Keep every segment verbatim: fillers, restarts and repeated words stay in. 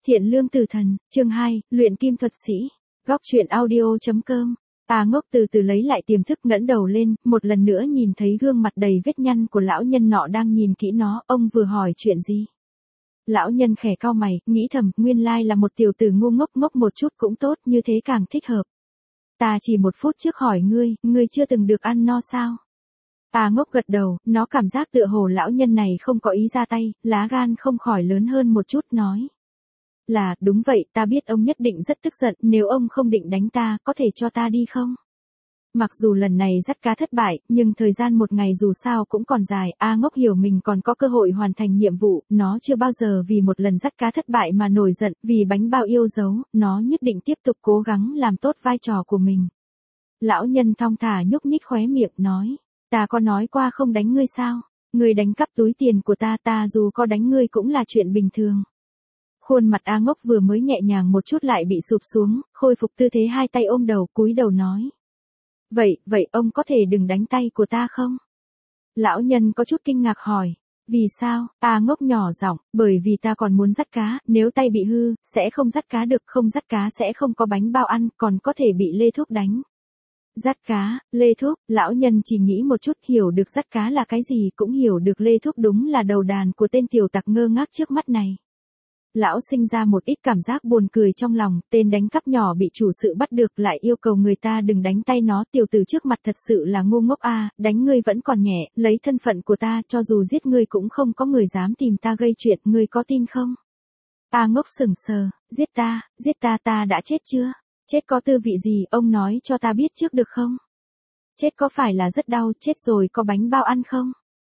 Thiện lương tử thần, chương hai, luyện kim thuật sĩ. Góc truyện audio.com. A Ngốc từ từ lấy lại tiềm thức, ngẩng đầu lên, một lần nữa nhìn thấy gương mặt đầy vết nhăn của lão nhân nọ đang nhìn kỹ nó. Ông vừa hỏi chuyện gì? Lão nhân khẽ cau mày, nghĩ thầm, nguyên lai là một tiểu tử ngu ngốc, ngốc một chút cũng tốt, như thế càng thích hợp. Ta chỉ một phút trước hỏi ngươi, ngươi chưa từng được ăn no sao? A Ngốc gật đầu, nó cảm giác tựa hồ lão nhân này không có ý ra tay, lá gan không khỏi lớn hơn một chút, nói. Là, đúng vậy, ta biết ông nhất định rất tức giận, nếu ông không định đánh ta, có thể cho ta đi không? Mặc dù lần này dắt cá thất bại, nhưng thời gian một ngày dù sao cũng còn dài, A Ngốc hiểu mình còn có cơ hội hoàn thành nhiệm vụ, nó chưa bao giờ vì một lần dắt cá thất bại mà nổi giận, vì bánh bao yêu dấu, nó nhất định tiếp tục cố gắng làm tốt vai trò của mình. Lão nhân thong thả nhúc nhích khóe miệng, nói, ta có nói qua không đánh ngươi sao? Ngươi đánh cắp túi tiền của ta, ta dù có đánh ngươi cũng là chuyện bình thường. Khuôn mặt A Ngốc vừa mới nhẹ nhàng một chút lại bị sụp xuống, khôi phục tư thế hai tay ôm đầu, cúi đầu nói. Vậy, vậy ông có thể đừng đánh tay của ta không? Lão nhân có chút kinh ngạc hỏi. Vì sao? A Ngốc nhỏ giọng, bởi vì ta còn muốn dắt cá, nếu tay bị hư, sẽ không dắt cá được, không dắt cá sẽ không có bánh bao ăn, còn có thể bị Lê Thúc đánh. Dắt cá, Lê Thúc, lão nhân chỉ nghĩ một chút, hiểu được dắt cá là cái gì, cũng hiểu được Lê Thúc đúng là đầu đàn của tên tiểu tặc ngơ ngác trước mắt này. Lão sinh ra một ít cảm giác buồn cười trong lòng, tên đánh cắp nhỏ bị chủ sự bắt được lại yêu cầu người ta đừng đánh tay nó, tiểu tử trước mặt thật sự là ngu ngốc a, đánh ngươi vẫn còn nhẹ, lấy thân phận của ta, cho dù giết ngươi cũng không có người dám tìm ta gây chuyện, ngươi có tin không? A Ngốc sững sờ, giết ta, giết ta, ta đã chết chưa? Chết có tư vị gì, ông nói cho ta biết trước được không? Chết có phải là rất đau, chết rồi có bánh bao ăn không?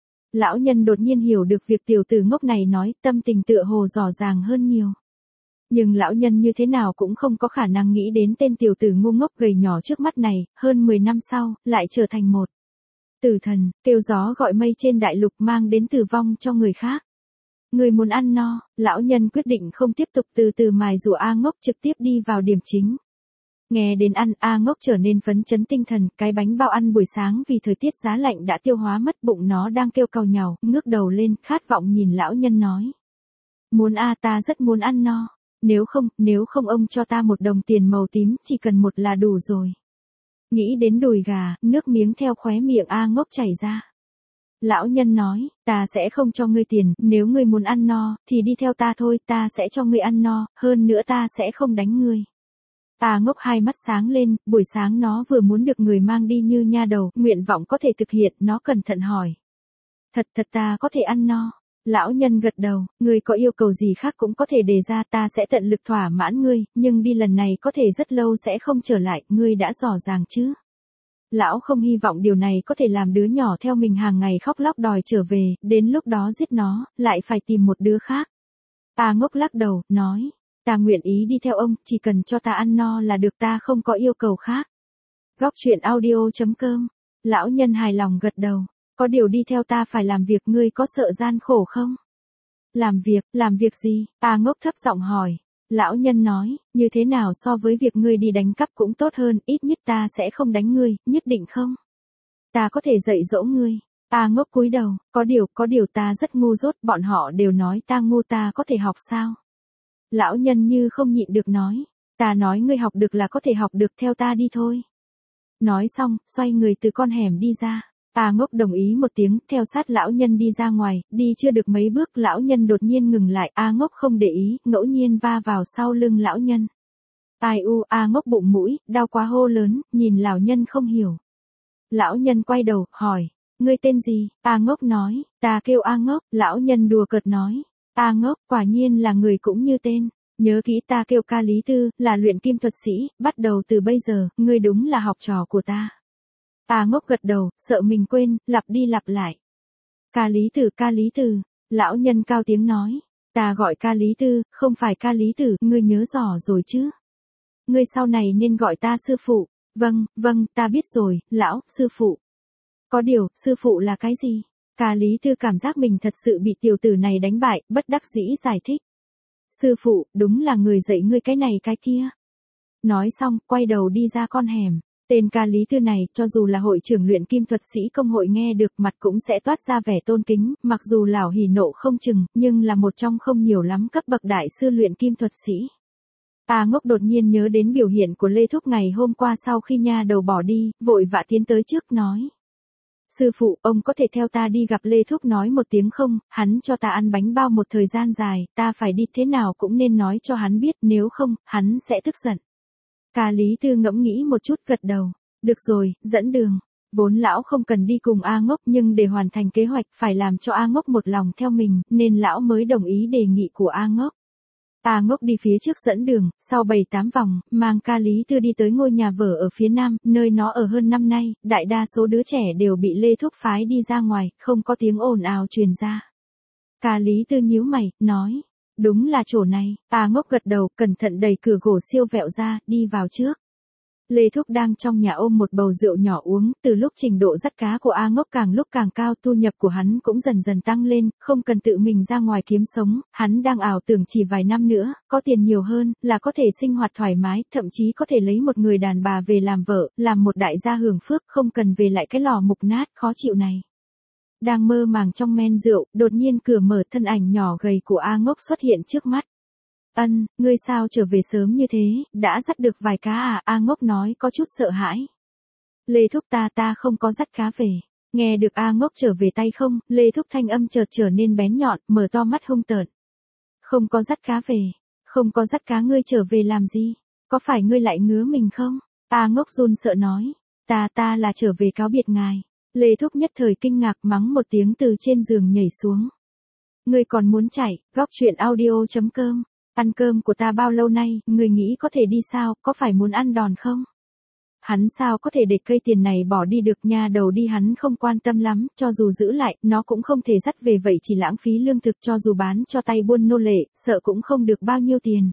Lão nhân đột nhiên hiểu được việc tiểu tử ngốc này nói, tâm tình tựa hồ rõ ràng hơn nhiều. Nhưng lão nhân như thế nào cũng không có khả năng nghĩ đến tên tiểu tử ngu ngốc gầy nhỏ trước mắt này, hơn mười năm sau, lại trở thành một tử thần, kêu gió gọi mây trên đại lục, mang đến tử vong cho người khác. Người muốn ăn no, lão nhân quyết định không tiếp tục từ từ mài dũa A Ngốc, trực tiếp đi vào điểm chính. Nghe đến ăn, A Ngốc trở nên phấn chấn tinh thần, cái bánh bao ăn buổi sáng vì thời tiết giá lạnh đã tiêu hóa mất, bụng nó đang kêu càu nhàu, ngước đầu lên, khát vọng nhìn lão nhân nói. Muốn a, ta rất muốn ăn no. Nếu không, nếu không ông cho ta một đồng tiền màu tím, chỉ cần một là đủ rồi. Nghĩ đến đùi gà, nước miếng theo khóe miệng A Ngốc chảy ra. Lão nhân nói, ta sẽ không cho ngươi tiền, nếu ngươi muốn ăn no, thì đi theo ta thôi, ta sẽ cho ngươi ăn no, hơn nữa ta sẽ không đánh ngươi. A Ngốc hai mắt sáng lên, buổi sáng nó vừa muốn được người mang đi như nha đầu, nguyện vọng có thể thực hiện, nó cẩn thận hỏi. Thật thật ta có thể ăn no. Lão nhân gật đầu, ngươi có yêu cầu gì khác cũng có thể đề ra, ta sẽ tận lực thỏa mãn ngươi, nhưng đi lần này có thể rất lâu sẽ không trở lại, ngươi đã rõ ràng chứ. Lão không hy vọng điều này có thể làm đứa nhỏ theo mình hàng ngày khóc lóc đòi trở về, đến lúc đó giết nó, lại phải tìm một đứa khác. A Ngốc lắc đầu, nói. Ta nguyện ý đi theo ông, chỉ cần cho ta ăn no là được, ta không có yêu cầu khác. Góc truyện audio.com. Lão nhân hài lòng gật đầu. Có điều đi theo ta phải làm việc, ngươi có sợ gian khổ không? Làm việc, làm việc gì? A Ngốc thấp giọng hỏi. Lão nhân nói, như thế nào so với việc ngươi đi đánh cắp cũng tốt hơn, ít nhất ta sẽ không đánh ngươi, nhất định không? Ta có thể dạy dỗ ngươi. A Ngốc cúi đầu, có điều, có điều ta rất ngu dốt, bọn họ đều nói ta ngu, ta có thể học sao? Lão nhân như không nhịn được nói, ta nói ngươi học được là có thể học được, theo ta đi thôi. Nói xong, xoay người từ con hẻm đi ra. A Ngốc đồng ý một tiếng, theo sát lão nhân đi ra ngoài, đi chưa được mấy bước, lão nhân đột nhiên ngừng lại, A Ngốc không để ý, ngẫu nhiên va vào sau lưng lão nhân. Ai u, A Ngốc bụng mũi, đau quá hô lớn, nhìn lão nhân không hiểu. Lão nhân quay đầu, hỏi, ngươi tên gì? A Ngốc nói, ta kêu A Ngốc, lão nhân đùa cợt nói. A Ngốc, quả nhiên là người cũng như tên. Nhớ kỹ, ta kêu Ca Lý Tư, là luyện kim thuật sĩ, bắt đầu từ bây giờ, ngươi đúng là học trò của ta. A Ngốc gật đầu, sợ mình quên, lặp đi lặp lại. Ca Lý Tử, Ca Lý Tử, lão nhân cao tiếng nói. Ta gọi Ca Lý Tư, không phải Ca Lý Tử, ngươi nhớ rõ rồi chứ? Ngươi sau này nên gọi ta sư phụ. Vâng, vâng, ta biết rồi, lão, sư phụ. Có điều, sư phụ là cái gì? Ca Lý Tư cảm giác mình thật sự bị tiểu tử này đánh bại, bất đắc dĩ giải thích. Sư phụ, đúng là người dạy ngươi cái này cái kia. Nói xong, quay đầu đi ra con hẻm. Tên ca Lý Tư này, cho dù là hội trưởng luyện kim thuật sĩ công hội nghe được mặt cũng sẽ toát ra vẻ tôn kính, mặc dù lão hỉ nộ không chừng, nhưng là một trong không nhiều lắm cấp bậc đại sư luyện kim thuật sĩ. A Ngốc đột nhiên nhớ đến biểu hiện của Lê Thúc ngày hôm qua sau khi nha đầu bỏ đi, vội vã tiến tới trước nói. Sư phụ, ông có thể theo ta đi gặp Lê Thúc nói một tiếng không, hắn cho ta ăn bánh bao một thời gian dài, ta phải đi thế nào cũng nên nói cho hắn biết, nếu không, hắn sẽ tức giận. Ca Lý Tư ngẫm nghĩ một chút gật đầu. Được rồi, dẫn đường. Vốn lão không cần đi cùng A Ngốc nhưng để hoàn thành kế hoạch phải làm cho A Ngốc một lòng theo mình, nên lão mới đồng ý đề nghị của A Ngốc. A Ngốc đi phía trước dẫn đường, sau bảy tám vòng, mang Ca Lý Tư đi tới ngôi nhà vở ở phía nam, nơi nó ở hơn năm nay, đại đa số đứa trẻ đều bị Lê Thúc phái đi ra ngoài, không có tiếng ồn ào truyền ra. Ca Lý Tư nhíu mày, nói. Đúng là chỗ này. A Ngốc gật đầu, cẩn thận đẩy cửa gỗ siêu vẹo ra, đi vào trước. Lê Thúc đang trong nhà ôm một bầu rượu nhỏ uống, từ lúc trình độ dắt cá của A Ngốc càng lúc càng cao, thu nhập của hắn cũng dần dần tăng lên, không cần tự mình ra ngoài kiếm sống, hắn đang ảo tưởng chỉ vài năm nữa, có tiền nhiều hơn, là có thể sinh hoạt thoải mái, thậm chí có thể lấy một người đàn bà về làm vợ, làm một đại gia hưởng phước, không cần về lại cái lò mục nát, khó chịu này. Đang mơ màng trong men rượu, đột nhiên cửa mở, thân ảnh nhỏ gầy của A Ngốc xuất hiện trước mắt. Ân, ngươi sao trở về sớm như thế, đã dắt được vài cá à? A Ngốc nói có chút sợ hãi. Lê Thúc ta ta không có dắt cá về. Nghe được A Ngốc trở về tay không, Lê Thúc thanh âm chợt trở nên bén nhọn, mở to mắt hung tợn. Không có dắt cá về, không có dắt cá ngươi trở về làm gì? Có phải ngươi lại ngứa mình không? A Ngốc run sợ nói, ta ta là trở về cáo biệt ngài. Lê Thúc nhất thời kinh ngạc mắng một tiếng từ trên giường nhảy xuống. Ngươi còn muốn chạy, góc chuyện audio chấm com. Ăn cơm của ta bao lâu nay, người nghĩ có thể đi sao, có phải muốn ăn đòn không? Hắn sao có thể để cây tiền này bỏ đi được, nha đầu đi hắn không quan tâm lắm, cho dù giữ lại, nó cũng không thể dắt về, vậy chỉ lãng phí lương thực, cho dù bán cho tay buôn nô lệ, sợ cũng không được bao nhiêu tiền.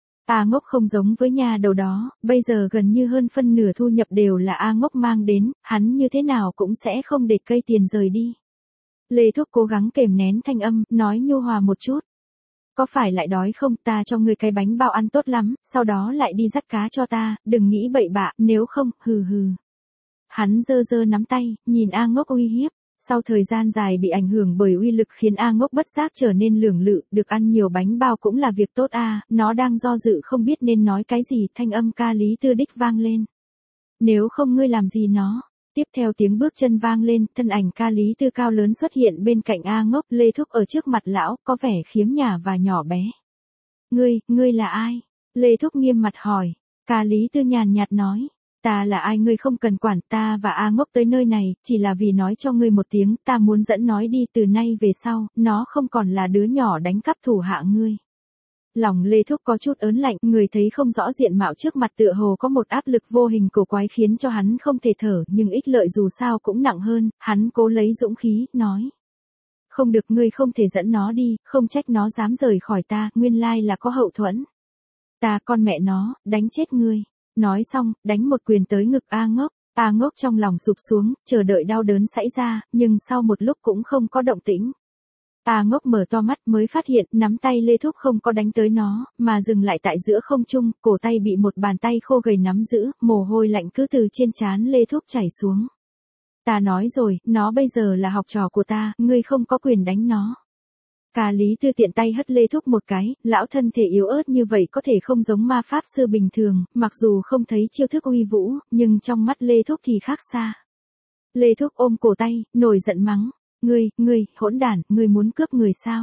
A Ngốc không giống với nha đầu đó, bây giờ gần như hơn phân nửa thu nhập đều là A Ngốc mang đến, hắn như thế nào cũng sẽ không để cây tiền rời đi. Lê Thúc cố gắng kềm nén thanh âm, nói nhu hòa một chút. Có phải lại đói không, ta cho ngươi cái bánh bao ăn tốt lắm, sau đó lại đi dắt cá cho ta, đừng nghĩ bậy bạ, nếu không, hừ hừ. Hắn giơ giơ nắm tay, nhìn A Ngốc uy hiếp, sau thời gian dài bị ảnh hưởng bởi uy lực khiến A Ngốc bất giác trở nên lưỡng lự, được ăn nhiều bánh bao cũng là việc tốt a, nó đang do dự không biết nên nói cái gì, thanh âm Ca Lý Tư đích vang lên. Nếu không ngươi làm gì nó? Tiếp theo tiếng bước chân vang lên, thân ảnh Ca Lý Tư cao lớn xuất hiện bên cạnh A Ngốc, Lê Thúc ở trước mặt lão, có vẻ khiếm nhả và nhỏ bé. Ngươi, ngươi là ai? Lê Thúc nghiêm mặt hỏi. Ca Lý Tư nhàn nhạt nói. Ta là ai ngươi không cần quản, ta và A Ngốc tới nơi này, chỉ là vì nói cho ngươi một tiếng, ta muốn dẫn nói đi, từ nay về sau, nó không còn là đứa nhỏ đánh cắp thủ hạ ngươi. Lòng Lê Thúc có chút ớn lạnh, người thấy không rõ diện mạo trước mặt tựa hồ có một áp lực vô hình cổ quái khiến cho hắn không thể thở, nhưng ích lợi dù sao cũng nặng hơn, hắn cố lấy dũng khí, nói. Không được, ngươi không thể dẫn nó đi, không trách nó dám rời khỏi ta, nguyên lai là có hậu thuẫn. Ta con mẹ nó, đánh chết ngươi. Nói xong, đánh một quyền tới ngực A Ngốc, A Ngốc trong lòng sụp xuống, chờ đợi đau đớn xảy ra, nhưng sau một lúc cũng không có động tĩnh. A Ngốc mở to mắt mới phát hiện, nắm tay Lê Thúc không có đánh tới nó, mà dừng lại tại giữa không trung, cổ tay bị một bàn tay khô gầy nắm giữ, mồ hôi lạnh cứ từ trên trán Lê Thúc chảy xuống. Ta nói rồi, nó bây giờ là học trò của ta, ngươi không có quyền đánh nó. Ca Lý Tư tiện tay hất Lê Thúc một cái, lão thân thể yếu ớt như vậy có thể không giống ma pháp sư bình thường, mặc dù không thấy chiêu thức uy vũ, nhưng trong mắt Lê Thúc thì khác xa. Lê Thúc ôm cổ tay, nổi giận mắng. Ngươi, ngươi, hỗn đản, ngươi muốn cướp người sao?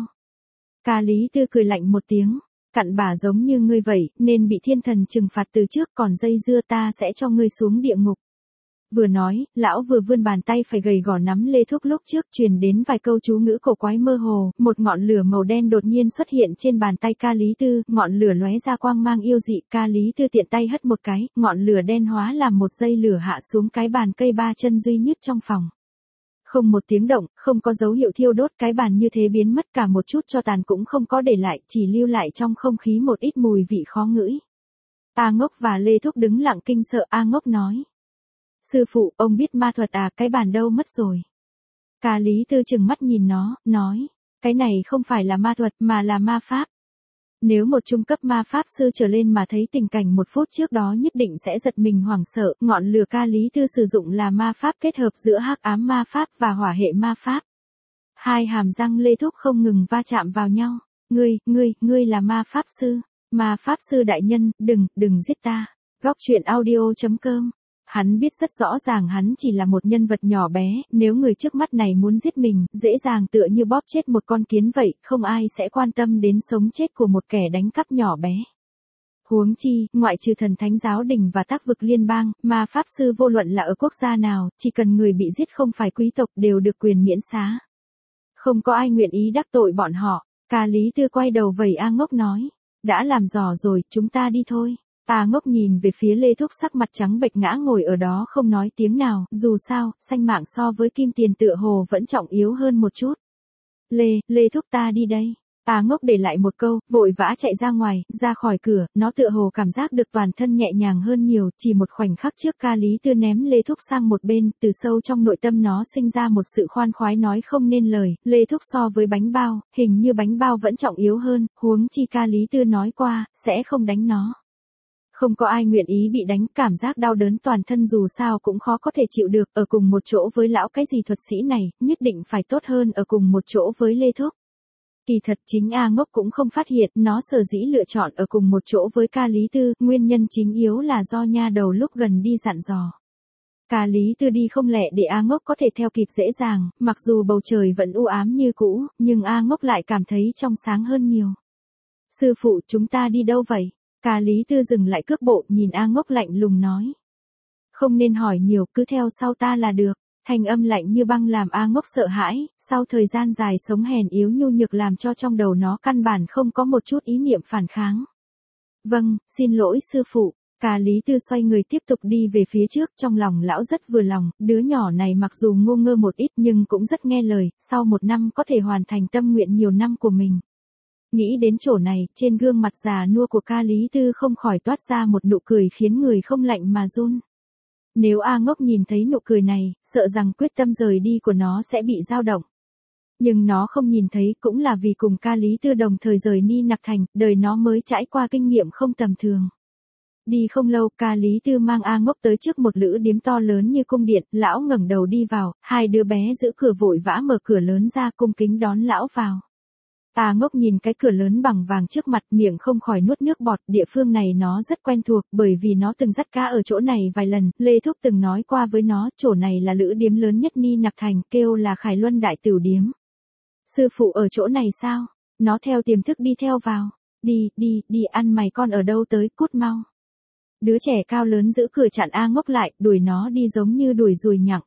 Ca Lý Tư cười lạnh một tiếng, cặn bả giống như ngươi vậy, nên bị thiên thần trừng phạt từ trước, còn dây dưa ta sẽ cho ngươi xuống địa ngục. Vừa nói, lão vừa vươn bàn tay phải gầy gò nắm Lê Thúc lúc trước, truyền đến vài câu chú ngữ cổ quái mơ hồ, một ngọn lửa màu đen đột nhiên xuất hiện trên bàn tay Ca Lý Tư, ngọn lửa lóe ra quang mang yêu dị, Ca Lý Tư tiện tay hất một cái, ngọn lửa đen hóa làm một dây lửa hạ xuống cái bàn cây ba chân duy nhất trong phòng. Không một tiếng động, không có dấu hiệu thiêu đốt, cái bàn như thế biến mất, cả một chút tro tàn cũng không có để lại, chỉ lưu lại trong không khí một ít mùi vị khó ngửi. A Ngốc và Lê Thúc đứng lặng kinh sợ. A Ngốc nói. Sư phụ, ông biết ma thuật à, cái bàn đâu mất rồi? Ca Lý Tư chừng mắt nhìn nó, nói. Cái này không phải là ma thuật, mà là ma pháp. Nếu một trung cấp ma pháp sư trở lên mà thấy tình cảnh một phút trước đó nhất định sẽ giật mình hoảng sợ, ngọn lửa ca lý tư sử dụng là ma pháp kết hợp giữa hắc ám ma pháp và hỏa hệ ma pháp. Hai hàm răng Lê Thúc không ngừng va chạm vào nhau. Ngươi, ngươi, ngươi là ma pháp sư. Ma pháp sư đại nhân, đừng, đừng giết ta. Góc truyện audio chấm com. Hắn biết rất rõ ràng hắn chỉ là một nhân vật nhỏ bé, nếu người trước mắt này muốn giết mình, dễ dàng tựa như bóp chết một con kiến vậy, không ai sẽ quan tâm đến sống chết của một kẻ đánh cắp nhỏ bé. Huống chi, ngoại trừ thần thánh giáo đình và tác vực liên bang, ma pháp sư vô luận là ở quốc gia nào, chỉ cần người bị giết không phải quý tộc đều được quyền miễn xá. Không có ai nguyện ý đắc tội bọn họ. Ca Lý Tư quay đầu vẩy A Ngốc nói. Đã làm dò rồi, chúng ta đi thôi. A Ngốc nhìn về phía Lê Thúc sắc mặt trắng bệch ngã ngồi ở đó không nói tiếng nào, dù sao, sanh mạng so với kim tiền tựa hồ vẫn trọng yếu hơn một chút. Lê, Lê Thúc ta đi đây. A Ngốc để lại một câu, vội vã chạy ra ngoài, ra khỏi cửa, nó tựa hồ cảm giác được toàn thân nhẹ nhàng hơn nhiều, chỉ một khoảnh khắc trước Ca Lý Tư ném Lê Thúc sang một bên, từ sâu trong nội tâm nó sinh ra một sự khoan khoái nói không nên lời, Lê Thúc so với bánh bao, hình như bánh bao vẫn trọng yếu hơn, huống chi Ca Lý Tư nói qua, sẽ không đánh nó. Không có ai nguyện ý bị đánh, cảm giác đau đớn toàn thân dù sao cũng khó có thể chịu được, ở cùng một chỗ với lão cái gì thuật sĩ này, nhất định phải tốt hơn ở cùng một chỗ với Lê Thúc. Kỳ thật chính A Ngốc cũng không phát hiện, nó sở dĩ lựa chọn ở cùng một chỗ với Ca Lý Tư, nguyên nhân chính yếu là do nha đầu lúc gần đi dặn dò. Ca Lý Tư đi không lẹ để A Ngốc có thể theo kịp dễ dàng, mặc dù bầu trời vẫn u ám như cũ, nhưng A Ngốc lại cảm thấy trong sáng hơn nhiều. Sư phụ, chúng ta đi đâu vậy? Ca Lý Tư dừng lại cước bộ, nhìn A Ngốc lạnh lùng nói. Không nên hỏi nhiều, cứ theo sau ta là được. Thanh âm lạnh như băng làm A Ngốc sợ hãi, sau thời gian dài sống hèn yếu nhu nhược làm cho trong đầu nó căn bản không có một chút ý niệm phản kháng. Vâng, xin lỗi sư phụ. Ca Lý Tư xoay người tiếp tục đi về phía trước, trong lòng lão rất vừa lòng, đứa nhỏ này mặc dù ngu ngơ một ít nhưng cũng rất nghe lời, sau một năm có thể hoàn thành tâm nguyện nhiều năm của mình. Nghĩ đến chỗ này, trên gương mặt già nua của Ca Lý Tư không khỏi toát ra một nụ cười khiến người không lạnh mà run. Nếu A Ngốc nhìn thấy nụ cười này, sợ rằng quyết tâm rời đi của nó sẽ bị dao động. Nhưng nó không nhìn thấy cũng là vì cùng Ca Lý Tư đồng thời rời Ni Nặc Thành, đời nó mới trải qua kinh nghiệm không tầm thường. Đi không lâu, Ca Lý Tư mang A Ngốc tới trước một lữ điếm to lớn như cung điện, lão ngẩng đầu đi vào, hai đứa bé giữ cửa vội vã mở cửa lớn ra cung kính đón lão vào. A Ngốc nhìn cái cửa lớn bằng vàng trước mặt, miệng không khỏi nuốt nước bọt, địa phương này nó rất quen thuộc, bởi vì nó từng dắt cá ở chỗ này vài lần, Lê Thúc từng nói qua với nó, chỗ này là lữ điếm lớn nhất Ni Nặc Thành, kêu là Khải Luân Đại Tửu Điếm. Sư phụ ở chỗ này sao? Nó theo tiềm thức đi theo vào. Đi, đi, đi, ăn mày con ở đâu tới, cút mau. Đứa trẻ cao lớn giữ cửa chặn A Ngốc lại, đuổi nó đi giống như đuổi ruồi nhặng.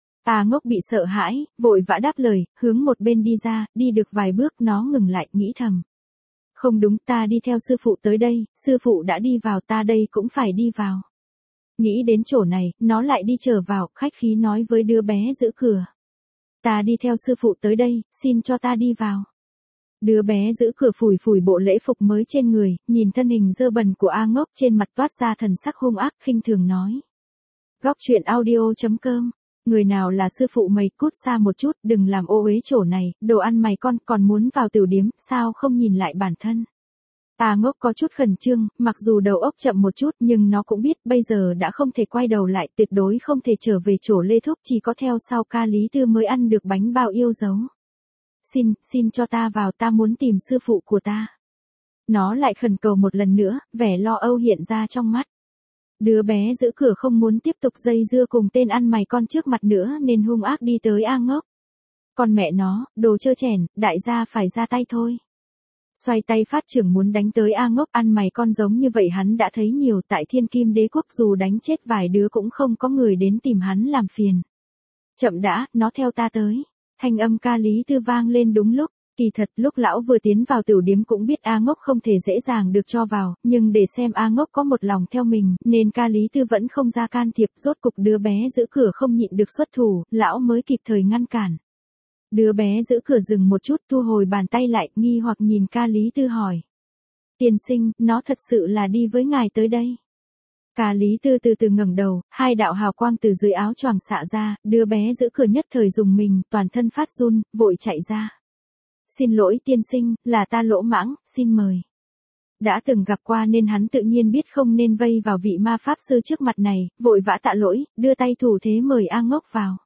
A Ngốc bị sợ hãi, vội vã đáp lời, hướng một bên đi ra, đi được vài bước nó ngừng lại, nghĩ thầm. Không đúng, ta đi theo sư phụ tới đây, sư phụ đã đi vào, ta đây cũng phải đi vào. Nghĩ đến chỗ này, nó lại đi trở vào, khách khí nói với đứa bé giữ cửa. Ta đi theo sư phụ tới đây, xin cho ta đi vào. Đứa bé giữ cửa phủi phủi bộ lễ phục mới trên người, nhìn thân hình dơ bẩn của A Ngốc trên mặt toát ra thần sắc hung ác, khinh thường nói. Góc truyện audio chấm com. Người nào là sư phụ mày, cút xa một chút, đừng làm ô uế chỗ này, đồ ăn mày con còn muốn vào tiểu điếm, sao không nhìn lại bản thân. A Ngốc có chút khẩn trương, mặc dù đầu óc chậm một chút nhưng nó cũng biết bây giờ đã không thể quay đầu lại, tuyệt đối không thể trở về chỗ Lê Thúc, chỉ có theo sau Ca Lý Tư mới ăn được bánh bao yêu dấu. Xin, xin cho ta vào, ta muốn tìm sư phụ của ta. Nó lại khẩn cầu một lần nữa, vẻ lo âu hiện ra trong mắt. Đứa bé giữ cửa không muốn tiếp tục dây dưa cùng tên ăn mày con trước mặt nữa nên hung ác đi tới A Ngốc. Còn mẹ nó, đồ trơ chèn, đại gia phải ra tay thôi. Xoay tay phát trưởng muốn đánh tới A Ngốc, ăn mày con giống như vậy hắn đã thấy nhiều, tại Thiên Kim Đế Quốc dù đánh chết vài đứa cũng không có người đến tìm hắn làm phiền. Chậm đã, nó theo ta tới. Thanh âm Ca Lý Tư vang lên đúng lúc. Kỳ thật lúc lão vừa tiến vào tiểu điếm cũng biết A Ngốc không thể dễ dàng được cho vào, nhưng để xem A Ngốc có một lòng theo mình, nên Ca Lý Tư vẫn không ra can thiệp, rốt cục đứa bé giữ cửa không nhịn được xuất thủ, lão mới kịp thời ngăn cản. Đứa bé giữ cửa dừng một chút, thu hồi bàn tay lại, nghi hoặc nhìn Ca Lý Tư hỏi. Tiên sinh, nó thật sự là đi với ngài tới đây. Ca Lý Tư từ từ ngẩng đầu, hai đạo hào quang từ dưới áo choàng xạ ra, đứa bé giữ cửa nhất thời dùng mình, toàn thân phát run, vội chạy ra. Xin lỗi tiên sinh, là ta lỗ mãng, xin mời. Đã từng gặp qua nên hắn tự nhiên biết không nên vây vào vị ma pháp sư trước mặt này, vội vã tạ lỗi, đưa tay thủ thế mời A Ngốc vào.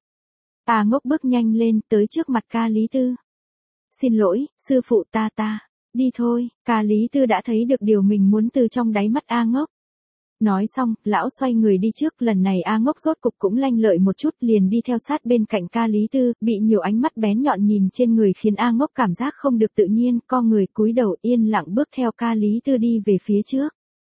A Ngốc bước nhanh lên tới trước mặt Ca Lý Tư. Xin lỗi, sư phụ ta ta, đi thôi. Ca Lý Tư đã thấy được điều mình muốn từ trong đáy mắt A Ngốc. Nói xong, lão xoay người đi trước, lần này A Ngốc rốt cục cũng lanh lợi một chút, liền đi theo sát bên cạnh Ca Lý Tư, bị nhiều ánh mắt bén nhọn nhìn trên người khiến A Ngốc cảm giác không được tự nhiên, co người cúi đầu yên lặng bước theo Ca Lý Tư đi về phía trước.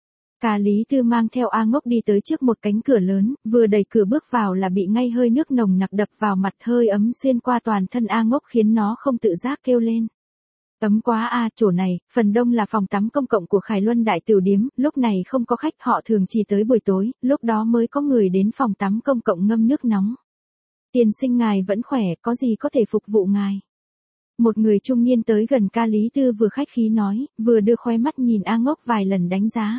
Ca Lý Tư mang theo A Ngốc đi tới trước một cánh cửa lớn, vừa đẩy cửa bước vào là bị ngay hơi nước nồng nặc đập vào mặt, hơi ấm xuyên qua toàn thân A Ngốc khiến nó không tự giác kêu lên. Ấm quá a, à, chỗ này, phần đông là phòng tắm công cộng của Khải Luân Đại Tửu Điếm, lúc này không có khách, họ thường chỉ tới buổi tối, lúc đó mới có người đến phòng tắm công cộng ngâm nước nóng. Tiên sinh ngài vẫn khỏe, có gì có thể phục vụ ngài? Một người trung niên tới gần Ca Lý Tư vừa khách khí nói, vừa đưa khóe mắt nhìn A Ngốc vài lần đánh giá.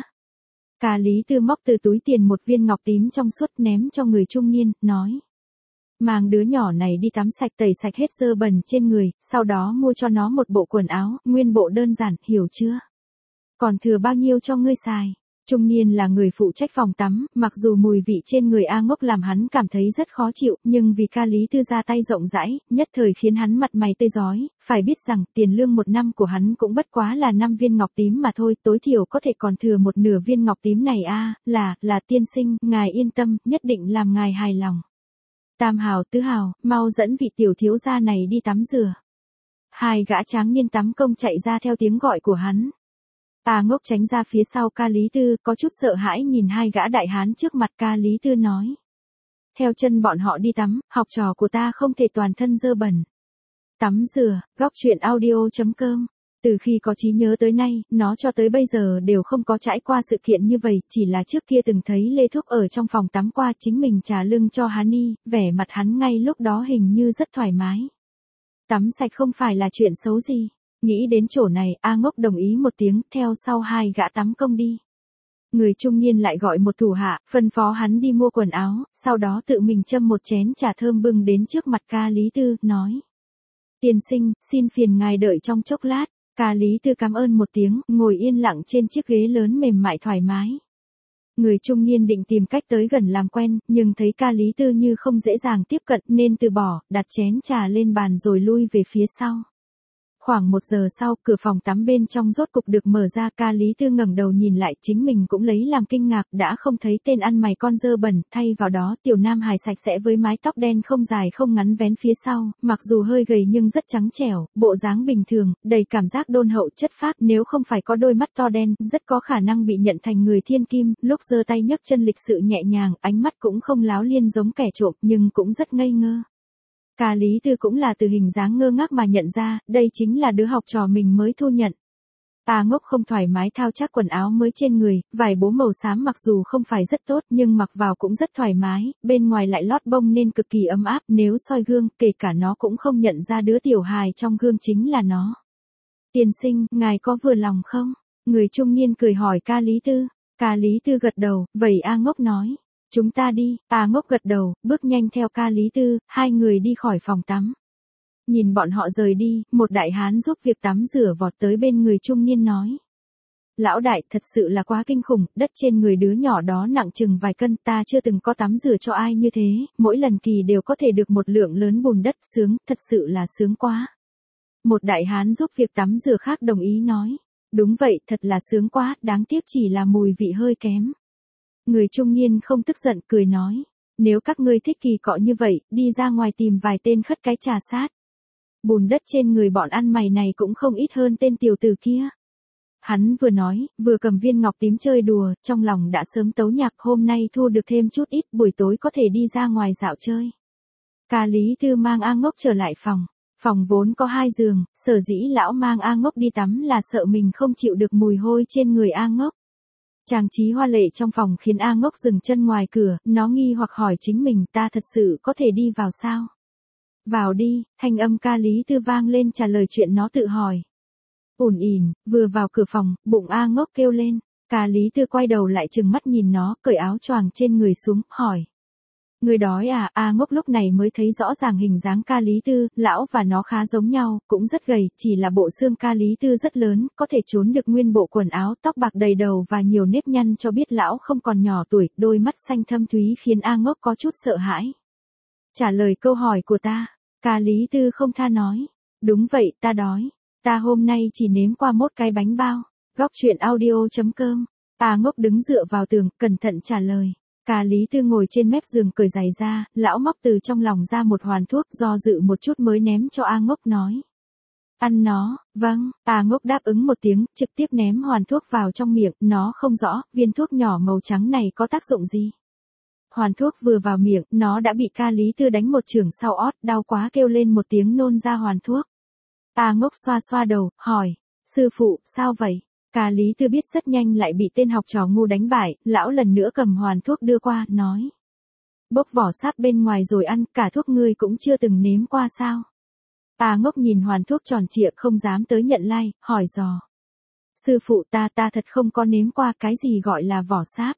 Ca Lý Tư móc từ túi tiền một viên ngọc tím trong suốt ném cho người trung niên, nói. Mang đứa nhỏ này đi tắm sạch tẩy sạch hết dơ bẩn trên người, sau đó mua cho nó một bộ quần áo, nguyên bộ đơn giản, hiểu chưa? Còn thừa bao nhiêu cho ngươi xài? Trung niên là người phụ trách phòng tắm, mặc dù mùi vị trên người A Ngốc làm hắn cảm thấy rất khó chịu, nhưng vì Ca Lý Tư ra tay rộng rãi, nhất thời khiến hắn mặt mày tươi rói, phải biết rằng tiền lương một năm của hắn cũng bất quá là năm viên ngọc tím mà thôi, tối thiểu có thể còn thừa một nửa viên ngọc tím này a, là, là tiên sinh, ngài yên tâm, nhất định làm ngài hài lòng. Tam hào tứ hào, mau dẫn vị tiểu thiếu gia này đi tắm rửa. Hai gã tráng niên tắm công chạy ra theo tiếng gọi của hắn. A Ngốc tránh ra phía sau Ca Lý Tư, có chút sợ hãi nhìn hai gã đại hán trước mặt. Ca Lý Tư nói. Theo chân bọn họ đi tắm, học trò của ta không thể toàn thân dơ bẩn. Tắm rửa, góc truyện audio chấm com. Từ khi có trí nhớ tới nay, nó cho tới bây giờ đều không có trải qua sự kiện như vậy, chỉ là trước kia từng thấy Lê Thúc ở trong phòng tắm qua, chính mình trả lưng cho hắn y, vẻ mặt hắn ngay lúc đó hình như rất thoải mái. Tắm sạch không phải là chuyện xấu gì. Nghĩ đến chỗ này, A Ngốc đồng ý một tiếng, theo sau hai gã tắm công đi. Người trung niên lại gọi một thủ hạ, phân phó hắn đi mua quần áo, sau đó tự mình châm một chén trà thơm bưng đến trước mặt Ca Lý Tư, nói. Tiên sinh, xin phiền ngài đợi trong chốc lát. Ca Lý Tư cảm ơn một tiếng, ngồi yên lặng trên chiếc ghế lớn mềm mại thoải mái. Người trung niên định tìm cách tới gần làm quen, nhưng thấy Ca Lý Tư như không dễ dàng tiếp cận nên từ bỏ, đặt chén trà lên bàn rồi lui về phía sau. Khoảng một giờ sau, cửa phòng tắm bên trong rốt cục được mở ra. Ca Lý Tư ngẩng đầu nhìn lại, chính mình cũng lấy làm kinh ngạc, đã không thấy tên ăn mày con dơ bẩn, thay vào đó tiểu nam hài sạch sẽ với mái tóc đen không dài không ngắn vén phía sau, mặc dù hơi gầy nhưng rất trắng trẻo, bộ dáng bình thường, đầy cảm giác đôn hậu chất phác, nếu không phải có đôi mắt to đen, rất có khả năng bị nhận thành người thiên kim, lúc giơ tay nhấc chân lịch sự nhẹ nhàng, ánh mắt cũng không láo liên giống kẻ trộm, nhưng cũng rất ngây ngơ. Ca Lý Tư cũng là từ hình dáng ngơ ngác mà nhận ra, đây chính là đứa học trò mình mới thu nhận. A Ngốc không thoải mái thao tác quần áo mới trên người, vải bố màu xám mặc dù không phải rất tốt nhưng mặc vào cũng rất thoải mái, bên ngoài lại lót bông nên cực kỳ ấm áp, nếu soi gương, kể cả nó cũng không nhận ra đứa tiểu hài trong gương chính là nó. Tiên sinh, ngài có vừa lòng không? Người trung niên cười hỏi Ca Lý Tư. Ca Lý Tư gật đầu, vậy A Ngốc nói. Chúng ta đi. A Ngốc gật đầu, bước nhanh theo Ca Lý Tư, hai người đi khỏi phòng tắm. Nhìn bọn họ rời đi, một đại hán giúp việc tắm rửa vọt tới bên người trung niên nói. Lão đại, thật sự là quá kinh khủng, đất trên người đứa nhỏ đó nặng chừng vài cân, ta chưa từng có tắm rửa cho ai như thế, mỗi lần kỳ đều có thể được một lượng lớn bùn đất, sướng, thật sự là sướng quá. Một đại hán giúp việc tắm rửa khác đồng ý nói. Đúng vậy, thật là sướng quá, đáng tiếc chỉ là mùi vị hơi kém. Người trung niên không tức giận, cười nói. Nếu các ngươi thích kỳ cọ như vậy, đi ra ngoài tìm vài tên khất cái trà sát. Bùn đất trên người bọn ăn mày này cũng không ít hơn tên tiểu tử kia. Hắn vừa nói, vừa cầm viên ngọc tím chơi đùa, trong lòng đã sớm tấu nhạc, hôm nay thu được thêm chút ít, buổi tối có thể đi ra ngoài dạo chơi. Ca Lý Tư mang A Ngốc trở lại phòng. Phòng vốn có hai giường, sở dĩ lão mang A Ngốc đi tắm là sợ mình không chịu được mùi hôi trên người A Ngốc. Trang trí hoa lệ trong phòng khiến A Ngốc dừng chân ngoài cửa, nó nghi hoặc hỏi chính mình, ta thật sự có thể đi vào sao? Vào đi, thanh âm Ca Lý Tư vang lên trả lời chuyện nó tự hỏi. Ủn ỉn, vừa vào cửa phòng, bụng A Ngốc kêu lên. Ca Lý Tư quay đầu lại trừng mắt nhìn nó, cởi áo choàng trên người xuống, hỏi. Người đói à, A Ngốc lúc này mới thấy rõ ràng hình dáng ca Lý Tư, lão và nó khá giống nhau, cũng rất gầy, chỉ là bộ xương ca Lý Tư rất lớn, có thể trốn được nguyên bộ quần áo, tóc bạc đầy đầu và nhiều nếp nhăn cho biết lão không còn nhỏ tuổi, đôi mắt xanh thâm thúy khiến A Ngốc có chút sợ hãi. Trả lời câu hỏi của ta, ca Lý Tư không tha nói. Đúng vậy, ta đói. Ta hôm nay chỉ nếm qua một cái bánh bao. Góc truyện audio chấm com. A Ngốc đứng dựa vào tường, cẩn thận trả lời. Ca Lý Tư ngồi trên mép giường cởi giày ra, lão móc từ trong lòng ra một hoàn thuốc, do dự một chút mới ném cho A Ngốc nói. Ăn nó, vâng, A Ngốc đáp ứng một tiếng, trực tiếp ném hoàn thuốc vào trong miệng, nó không rõ, viên thuốc nhỏ màu trắng này có tác dụng gì. Hoàn thuốc vừa vào miệng, nó đã bị ca Lý Tư đánh một chưởng sau ót, đau quá kêu lên một tiếng nôn ra hoàn thuốc. A Ngốc xoa xoa đầu, hỏi, sư phụ, sao vậy? Ca Lý Tư biết rất nhanh lại bị tên học trò ngu đánh bại, lão lần nữa cầm hoàn thuốc đưa qua, nói. Bốc vỏ sáp bên ngoài rồi ăn, cả thuốc ngươi cũng chưa từng nếm qua sao? A Ngốc nhìn hoàn thuốc tròn trịa không dám tới nhận lai, hỏi dò. Sư phụ ta ta thật không có nếm qua cái gì gọi là vỏ sáp.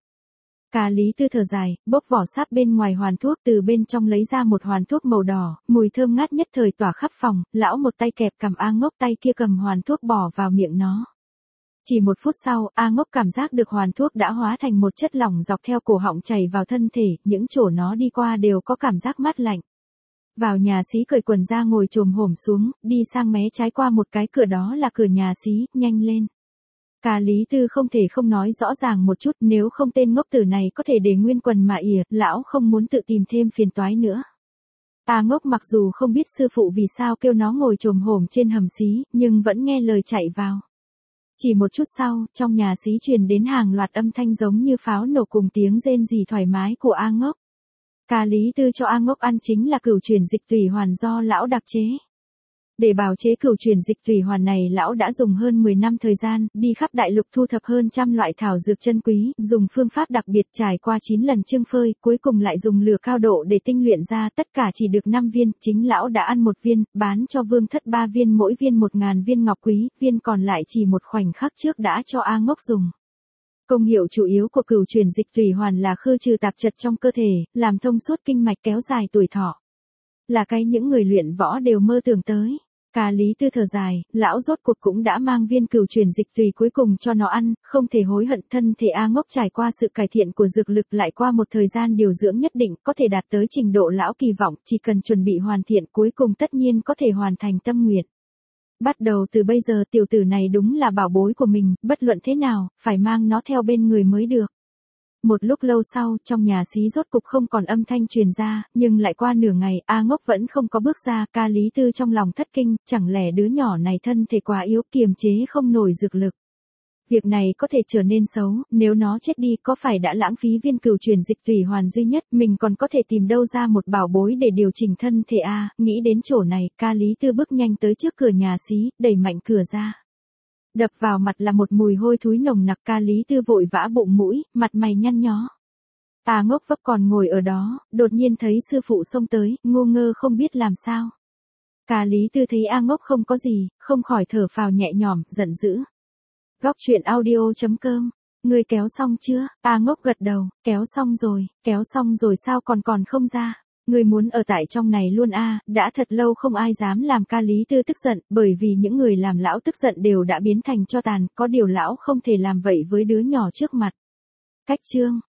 Ca Lý Tư thở dài, bốc vỏ sáp bên ngoài hoàn thuốc từ bên trong lấy ra một hoàn thuốc màu đỏ, mùi thơm ngát nhất thời tỏa khắp phòng, lão một tay kẹp cầm A Ngốc tay kia cầm hoàn thuốc bỏ vào miệng nó. Chỉ một phút sau, A Ngốc cảm giác được hoàn thuốc đã hóa thành một chất lỏng dọc theo cổ họng chảy vào thân thể, những chỗ nó đi qua đều có cảm giác mát lạnh. Vào nhà xí cởi quần ra ngồi chồm hổm xuống, đi sang mé trái qua một cái cửa đó là cửa nhà xí, nhanh lên. Ca Lý Tư không thể không nói rõ ràng một chút, nếu không tên ngốc tử này có thể để nguyên quần mà ỉa, lão không muốn tự tìm thêm phiền toái nữa. A Ngốc mặc dù không biết sư phụ vì sao kêu nó ngồi chồm hổm trên hầm xí, nhưng vẫn nghe lời chạy vào. Chỉ một chút sau, trong nhà xí truyền đến hàng loạt âm thanh giống như pháo nổ cùng tiếng rên rỉ thoải mái của A Ngốc. Ca Lý Tư cho A Ngốc ăn chính là cửu chuyển dịch tùy hoàn do lão đặc chế. Để bào chế cửu chuyển dịch tùy hoàn này lão đã dùng hơn mười năm thời gian, đi khắp đại lục thu thập hơn trăm loại thảo dược chân quý, dùng phương pháp đặc biệt trải qua chín lần chưng phơi, cuối cùng lại dùng lửa cao độ để tinh luyện ra, tất cả chỉ được năm viên, chính lão đã ăn một viên, bán cho Vương Thất ba viên, mỗi viên một ngàn viên ngọc quý, viên còn lại chỉ một khoảnh khắc trước đã cho A Ngốc dùng. Công hiệu chủ yếu của cửu chuyển dịch tùy hoàn là khư trừ tạp chất trong cơ thể, làm thông suốt kinh mạch, kéo dài tuổi thọ. Là cái những người luyện võ đều mơ tưởng tới. Ca Lý Tư thở dài, lão rốt cuộc cũng đã mang viên cửu chuyển dịch tùy cuối cùng cho nó ăn, không thể hối hận. Thân thể A Ngốc trải qua sự cải thiện của dược lực, lại qua một thời gian điều dưỡng nhất định, có thể đạt tới trình độ lão kỳ vọng, chỉ cần chuẩn bị hoàn thiện cuối cùng tất nhiên có thể hoàn thành tâm nguyện. Bắt đầu từ bây giờ tiểu tử này đúng là bảo bối của mình, bất luận thế nào, phải mang nó theo bên người mới được. Một lúc lâu sau, trong nhà xí rốt cục không còn âm thanh truyền ra, nhưng lại qua nửa ngày, A Ngốc vẫn không có bước ra, Ca Lý Tư trong lòng thất kinh, chẳng lẽ đứa nhỏ này thân thể quá yếu, kiềm chế không nổi dược lực. Việc này có thể trở nên xấu, nếu nó chết đi có phải đã lãng phí viên cửu chuyển dịch tùy hoàn duy nhất, mình còn có thể tìm đâu ra một bảo bối để điều chỉnh thân thể a, nghĩ đến chỗ này, Ca Lý Tư bước nhanh tới trước cửa nhà xí, đẩy mạnh cửa ra. Đập vào mặt là một mùi hôi thối nồng nặc, Ca Lý Tư vội vã bụng mũi, mặt mày nhăn nhó. A Ngốc vấp còn ngồi ở đó, đột nhiên thấy sư phụ xông tới, ngu ngơ không biết làm sao. Ca Lý Tư thấy A Ngốc không có gì, không khỏi thở phào nhẹ nhõm, giận dữ. Góc truyện audio chấm com. Ngươi kéo xong chưa? A Ngốc gật đầu, kéo xong rồi, kéo xong rồi sao còn còn không ra? Ngươi muốn ở tại trong này luôn a? À, đã thật lâu không ai dám làm Ca Lý Tư tức giận, bởi vì những người làm lão tức giận đều đã biến thành tro tàn, có điều lão không thể làm vậy với đứa nhỏ trước mặt. Cách chương